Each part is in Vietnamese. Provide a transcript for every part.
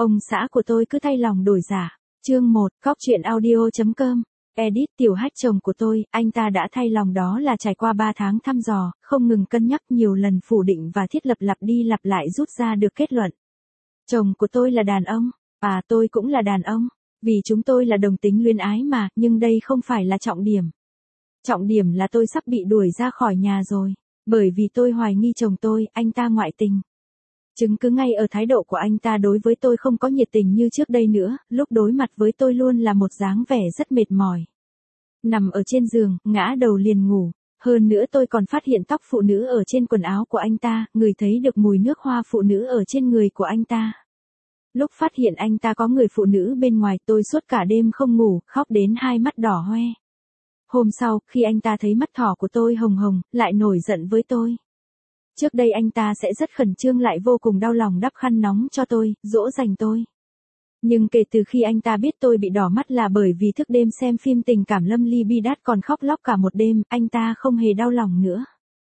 Ông xã của tôi cứ thay lòng đổi dạ. Chương 1, Cóc truyện audio.com. Edit. Tiểu Hách chồng của tôi, anh ta đã thay lòng, đó là trải qua 3 tháng thăm dò, không ngừng cân nhắc, nhiều lần phủ định và thiết lập, lặp đi lặp lại rút ra được kết luận. Chồng của tôi là đàn ông, tôi cũng là đàn ông. Vì chúng tôi là đồng tính luyến ái mà, nhưng đây không phải là trọng điểm. Trọng điểm là tôi sắp bị đuổi ra khỏi nhà rồi, bởi vì tôi hoài nghi chồng tôi, anh ta ngoại tình. Chứng cứ ngay ở thái độ của anh ta đối với tôi, không có nhiệt tình như trước đây nữa, lúc đối mặt với tôi luôn là một dáng vẻ rất mệt mỏi. Nằm ở trên giường, ngã đầu liền ngủ. Hơn nữa tôi còn phát hiện tóc phụ nữ ở trên quần áo của anh ta, ngửi thấy được mùi nước hoa phụ nữ ở trên người của anh ta. Lúc phát hiện anh ta có người phụ nữ bên ngoài, tôi suốt cả đêm không ngủ, khóc đến hai mắt đỏ hoe. Hôm sau, khi anh ta thấy mắt thỏ của tôi hồng hồng, lại nổi giận với tôi. Trước đây anh ta sẽ rất khẩn trương, lại vô cùng đau lòng đắp khăn nóng cho tôi, dỗ dành tôi. Nhưng kể từ khi anh ta biết tôi bị đỏ mắt là bởi vì thức đêm xem phim tình cảm Lâm Ly Bi Đát còn khóc lóc cả một đêm, anh ta không hề đau lòng nữa,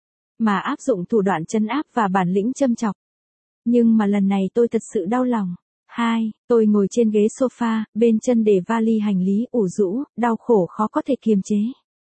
mà áp dụng thủ đoạn trấn áp và bản lĩnh châm chọc. Nhưng mà lần này tôi thật sự đau lòng. Tôi ngồi trên ghế sofa, bên chân để vali hành lý, ủ rũ, đau khổ khó có thể kiềm chế.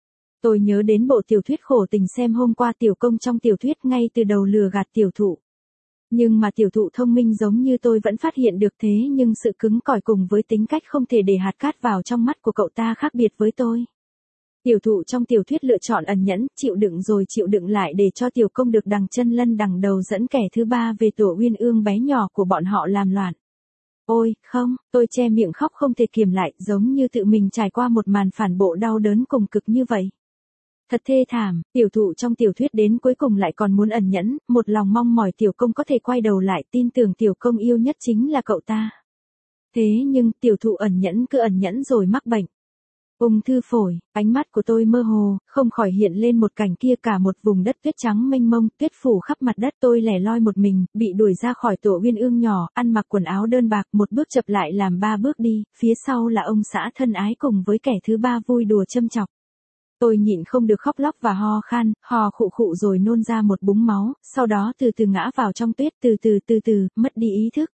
Tôi nhớ đến bộ tiểu thuyết khổ tình xem hôm qua, tiểu công trong tiểu thuyết ngay từ đầu lừa gạt tiểu thụ. Nhưng mà tiểu thụ thông minh giống như tôi vẫn phát hiện được, thế nhưng sự cứng cỏi cùng với tính cách không thể để hạt cát vào trong mắt của cậu ta khác biệt với tôi. Tiểu thụ trong tiểu thuyết lựa chọn ẩn nhẫn, chịu đựng rồi chịu đựng lại để cho tiểu công được đằng chân lân đằng đầu dẫn kẻ thứ ba về tổ uyên ương bé nhỏ của bọn họ làm loạn. Ôi, không, tôi che miệng khóc không thể kiềm lại, giống như tự mình trải qua một màn phản bội đau đớn cùng cực như vậy. Thật thê thảm, tiểu thụ trong tiểu thuyết đến cuối cùng lại còn muốn ẩn nhẫn, một lòng mong mỏi tiểu công có thể quay đầu lại, tin tưởng tiểu công yêu nhất chính là cậu ta. Thế nhưng, tiểu thụ ẩn nhẫn cứ ẩn nhẫn rồi mắc bệnh ung thư phổi. Ánh mắt của tôi mơ hồ, không khỏi hiện lên một cảnh kia, cả một vùng đất tuyết trắng mênh mông, tuyết phủ khắp mặt đất, tôi lẻ loi một mình, bị đuổi ra khỏi tổ uyên ương nhỏ, ăn mặc quần áo đơn bạc, một bước chập lại làm 3 bước đi, phía sau là ông xã thân ái cùng với kẻ thứ ba vui đùa châm chọc. Tôi nhịn không được khóc lóc và ho khan, hò khụ khụ rồi nôn ra một búng máu, sau đó từ từ ngã vào trong tuyết, từ từ, mất đi ý thức.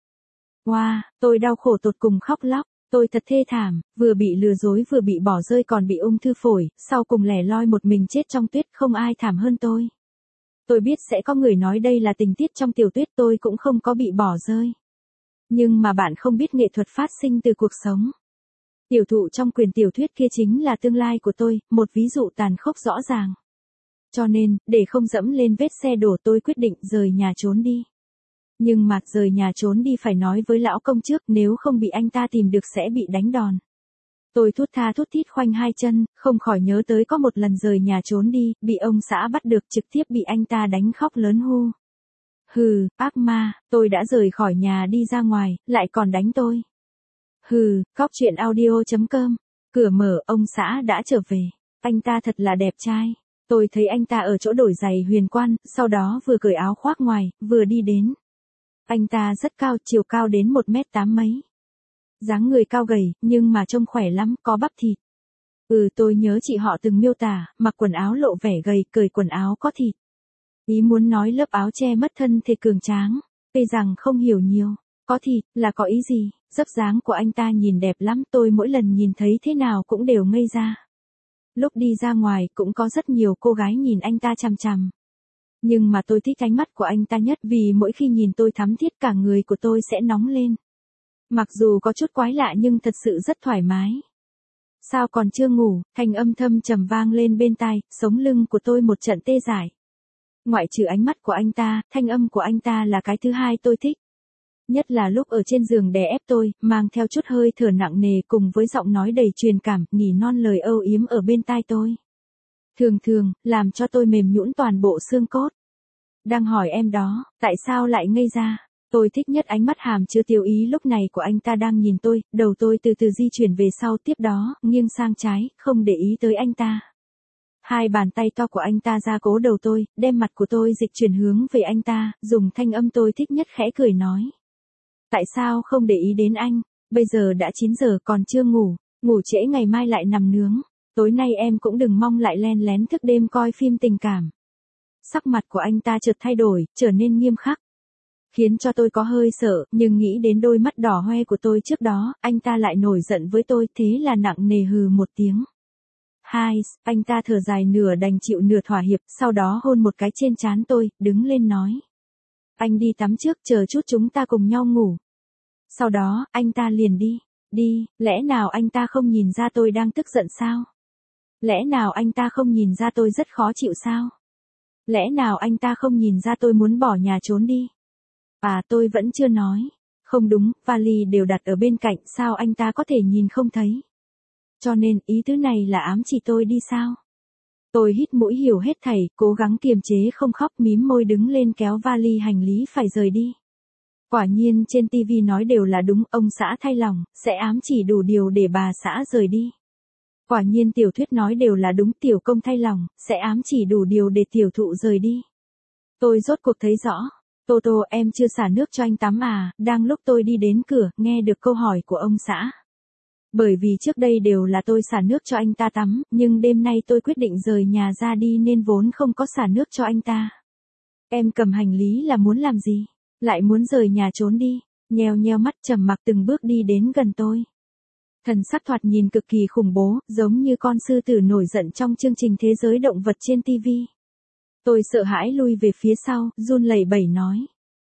Tôi đau khổ tột cùng khóc lóc. Tôi thật thê thảm, vừa bị lừa dối vừa bị bỏ rơi còn bị ung thư phổi, sau cùng lẻ loi một mình chết trong tuyết, không ai thảm hơn tôi. Tôi biết sẽ có người nói đây là tình tiết trong tiểu thuyết, tôi cũng không có bị bỏ rơi. Nhưng mà bạn không biết nghệ thuật phát sinh từ cuộc sống. Tiểu thụ trong quyển tiểu thuyết kia chính là tương lai của tôi, một ví dụ tàn khốc rõ ràng. Cho nên, để không dẫm lên vết xe đổ, tôi quyết định rời nhà trốn đi. Nhưng mà rời nhà trốn đi phải nói với lão công trước, nếu không bị anh ta tìm được sẽ bị đánh đòn. Tôi thút tha thút thít khoanh hai chân, không khỏi nhớ tới có một lần rời nhà trốn đi, bị ông xã bắt được, trực tiếp bị anh ta đánh khóc lớn hu. Hừ, ác ma, tôi đã rời khỏi nhà đi ra ngoài, lại còn đánh tôi. Hừ, Cóc truyện audio.com. Cửa mở, ông xã đã trở về. Anh ta thật là đẹp trai. Tôi thấy anh ta ở chỗ đổi giày Huyền Quan, sau đó vừa cởi áo khoác ngoài, vừa đi đến. Anh ta rất cao, chiều cao đến 1m8 mấy. Dáng người cao gầy, nhưng mà trông khỏe lắm, có bắp thịt. Tôi nhớ chị họ từng miêu tả, mặc quần áo lộ vẻ gầy, cởi quần áo có thịt. Ý muốn nói lớp áo che mất thân thể cường tráng. Tuy rằng không hiểu nhiều, có thịt, là có ý gì, dấp dáng của anh ta nhìn đẹp lắm, tôi mỗi lần nhìn thấy thế nào cũng đều ngây ra. Lúc đi ra ngoài, cũng có rất nhiều cô gái nhìn anh ta chằm chằm. Nhưng mà tôi thích ánh mắt của anh ta nhất, vì mỗi khi nhìn tôi thắm thiết cả người của tôi sẽ nóng lên. Mặc dù có chút quái lạ nhưng thật sự rất thoải mái. Sao còn chưa ngủ, thanh âm thâm trầm vang lên bên tai, sống lưng của tôi một trận tê dại. Ngoại trừ ánh mắt của anh ta, thanh âm của anh ta là cái thứ hai tôi thích. Nhất là lúc ở trên giường đè ép tôi, mang theo chút hơi thở nặng nề cùng với giọng nói đầy truyền cảm, nỉ non lời âu yếm ở bên tai tôi. Thường, làm cho tôi mềm nhũn toàn bộ xương cốt. Đang hỏi em đó, tại sao lại ngây ra? Tôi thích nhất ánh mắt hàm chứa tiêu ý lúc này của anh ta đang nhìn tôi, đầu tôi từ từ di chuyển về sau, tiếp đó, nghiêng sang trái, không để ý tới anh ta. Hai bàn tay to của anh ta ra cố đầu tôi, đem mặt của tôi dịch chuyển hướng về anh ta, dùng thanh âm tôi thích nhất khẽ cười nói. Tại sao không để ý đến anh? Bây giờ đã 9 giờ còn chưa ngủ, ngủ trễ ngày mai lại nằm nướng. Tối nay em cũng đừng mong lại len lén thức đêm coi phim tình cảm. Sắc mặt của anh ta chợt thay đổi, trở nên nghiêm khắc. khiến cho tôi có hơi sợ, nhưng nghĩ đến đôi mắt đỏ hoe của tôi trước đó, anh ta lại nổi giận với tôi, thế là nặng nề hừ một tiếng. Hai, anh ta thở dài nửa đành chịu nửa thỏa hiệp, sau đó hôn một cái trên trán tôi, đứng lên nói. Anh đi tắm trước, chờ chút chúng ta cùng nhau ngủ. Sau đó, anh ta liền đi. Đi, lẽ nào anh ta không nhìn ra tôi đang tức giận sao? Lẽ nào anh ta không nhìn ra tôi rất khó chịu sao? Lẽ nào anh ta không nhìn ra tôi muốn bỏ nhà trốn đi? À, tôi vẫn chưa nói. Không đúng, vali đều đặt ở bên cạnh, sao anh ta có thể nhìn không thấy? Cho nên, ý tứ này là ám chỉ tôi đi sao? Tôi hít mũi hiểu hết thảy, cố gắng kiềm chế không khóc, mím môi đứng lên kéo vali hành lý phải rời đi. Quả nhiên trên TV nói đều là đúng, ông xã thay lòng, sẽ ám chỉ đủ điều để bà xã rời đi. Quả nhiên tiểu thuyết nói đều là đúng, tiểu công thay lòng, sẽ ám chỉ đủ điều để tiểu thụ rời đi. Tôi rốt cuộc thấy rõ. Tô Tô, em chưa xả nước cho anh tắm à? Đang lúc tôi đi đến cửa, nghe được câu hỏi của ông xã. Bởi vì trước đây đều là tôi xả nước cho anh ta tắm, nhưng đêm nay tôi quyết định rời nhà ra đi nên vốn không có xả nước cho anh ta. Em cầm hành lý là muốn làm gì? Lại muốn rời nhà trốn đi. Nheo nheo mắt trầm mặc từng bước đi đến gần tôi. Thần sắc thoạt nhìn cực kỳ khủng bố, giống như con sư tử nổi giận trong chương trình thế giới động vật trên TV. Tôi sợ hãi lui về phía sau, run lẩy bẩy nói.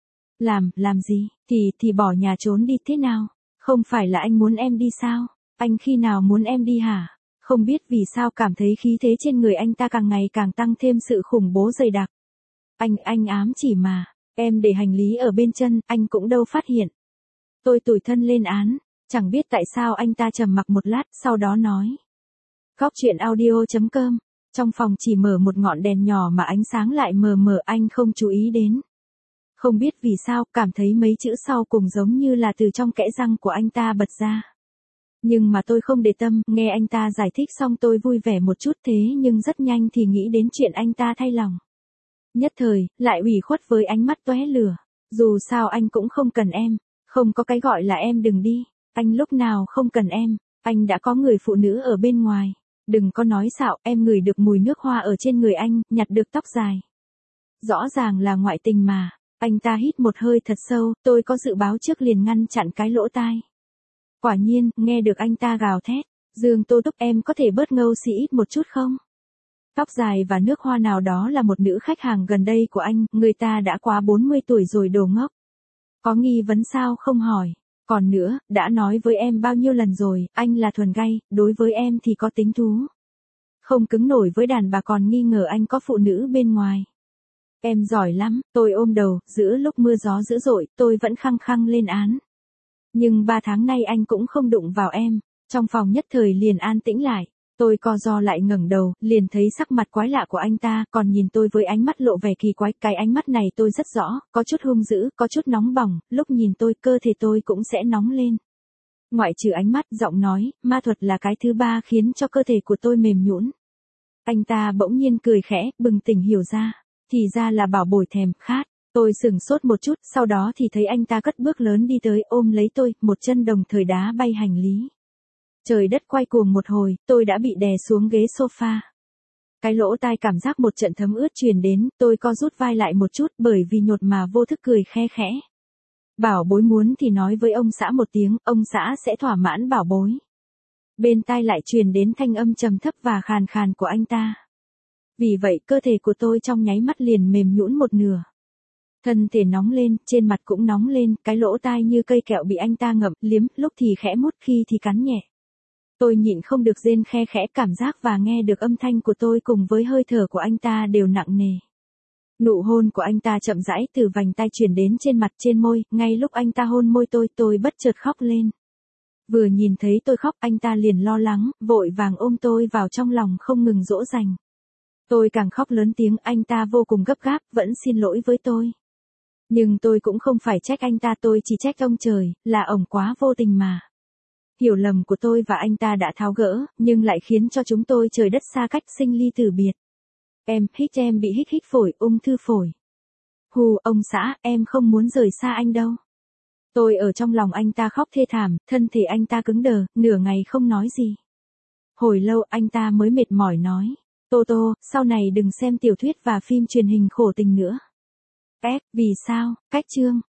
Làm gì, thì bỏ nhà trốn đi thế nào? Không phải là anh muốn em đi sao? Anh khi nào muốn em đi hả? Không biết vì sao cảm thấy khí thế trên người anh ta càng ngày càng tăng thêm sự khủng bố dày đặc. Anh ám chỉ mà, em để hành lý ở bên chân, anh cũng đâu phát hiện. Tôi tủi thân lên án, chẳng biết tại sao anh ta trầm mặc một lát, sau đó nói. Góc chuyện audio.com. Trong phòng chỉ mở một ngọn đèn nhỏ mà ánh sáng lại mờ mờ, anh không chú ý đến. Không biết vì sao, cảm thấy mấy chữ sau cùng giống như là từ trong kẽ răng của anh ta bật ra. Nhưng mà tôi không để tâm, nghe anh ta giải thích xong tôi vui vẻ một chút, thế nhưng rất nhanh thì nghĩ đến chuyện anh ta thay lòng. Nhất thời, lại ủy khuất với ánh mắt tóe lửa. Dù sao anh cũng không cần em, không có cái gọi là em đừng đi, anh lúc nào không cần em, anh đã có người phụ nữ ở bên ngoài. Đừng có nói xạo, em ngửi được mùi nước hoa ở trên người anh, nhặt được tóc dài. Rõ ràng là ngoại tình mà. Anh ta hít một hơi thật sâu, tôi có dự báo trước liền ngăn chặn cái lỗ tai. Quả nhiên, nghe được anh ta gào thét. Dương Tô Túc, em có thể bớt ngâu xị ít một chút không? Tóc dài và nước hoa nào đó là một nữ khách hàng gần đây của anh, người ta đã quá 40 tuổi rồi đồ ngốc. Có nghi vấn sao không hỏi. Còn nữa, đã nói với em bao nhiêu lần rồi, anh là thuần gay, đối với em thì có tính thú. Không cứng nổi với đàn bà còn nghi ngờ anh có phụ nữ bên ngoài. Em giỏi lắm, tôi ôm đầu, giữa lúc mưa gió dữ dội, tôi vẫn khăng khăng lên án. Nhưng 3 tháng nay anh cũng không đụng vào em, trong phòng nhất thời liền an tĩnh lại. Tôi co ro lại ngẩng đầu, liền thấy sắc mặt quái lạ của anh ta, còn nhìn tôi với ánh mắt lộ vẻ kỳ quái, cái ánh mắt này tôi rất rõ, có chút hung dữ, có chút nóng bỏng, lúc nhìn tôi, cơ thể tôi cũng sẽ nóng lên. Ngoại trừ ánh mắt, giọng nói, ma thuật là cái thứ ba khiến cho cơ thể của tôi mềm nhũn. Anh ta bỗng nhiên cười khẽ, bừng tỉnh hiểu ra, thì ra là bảo bồi thèm khát. Tôi sửng sốt một chút, sau đó thì thấy anh ta cất bước lớn đi tới, ôm lấy tôi, một chân đồng thời đá bay hành lý. Trời đất quay cuồng một hồi, tôi đã bị đè xuống ghế sofa. Cái lỗ tai cảm giác một trận thấm ướt truyền đến, tôi co rút vai lại một chút bởi vì nhột mà vô thức cười khe khẽ. Bảo bối muốn thì nói với ông xã một tiếng, ông xã sẽ thỏa mãn bảo bối. Bên tai lại truyền đến thanh âm trầm thấp và khàn khàn của anh ta. Vì vậy cơ thể của tôi trong nháy mắt liền mềm nhũn một nửa. Thân thể nóng lên, trên mặt cũng nóng lên, cái lỗ tai như cây kẹo bị anh ta ngậm, liếm, lúc thì khẽ mút, khi thì cắn nhẹ. Tôi nhịn không được rên khe khẽ, cảm giác và nghe được âm thanh của tôi cùng với hơi thở của anh ta đều nặng nề. Nụ hôn của anh ta chậm rãi từ vành tai truyền đến trên mặt trên môi, ngay lúc anh ta hôn môi tôi bất chợt khóc lên. Vừa nhìn thấy tôi khóc, anh ta liền lo lắng, vội vàng ôm tôi vào trong lòng không ngừng dỗ dành. Tôi càng khóc lớn tiếng, anh ta vô cùng gấp gáp, vẫn xin lỗi với tôi. Nhưng tôi cũng không phải trách anh ta, tôi chỉ trách ông trời, là ổng quá vô tình mà. Hiểu lầm của tôi và anh ta đã tháo gỡ, nhưng lại khiến cho chúng tôi trời đất xa cách, sinh ly tử biệt. Em bị hít phổi, ung thư phổi. Hù, ông xã, em không muốn rời xa anh đâu. Tôi ở trong lòng anh ta khóc thê thảm, thân thể anh ta cứng đờ, nửa ngày không nói gì. Hồi lâu anh ta mới mệt mỏi nói. Tô Tô, sau này đừng xem tiểu thuyết và phim truyền hình khổ tình nữa. Vì sao, cách chương.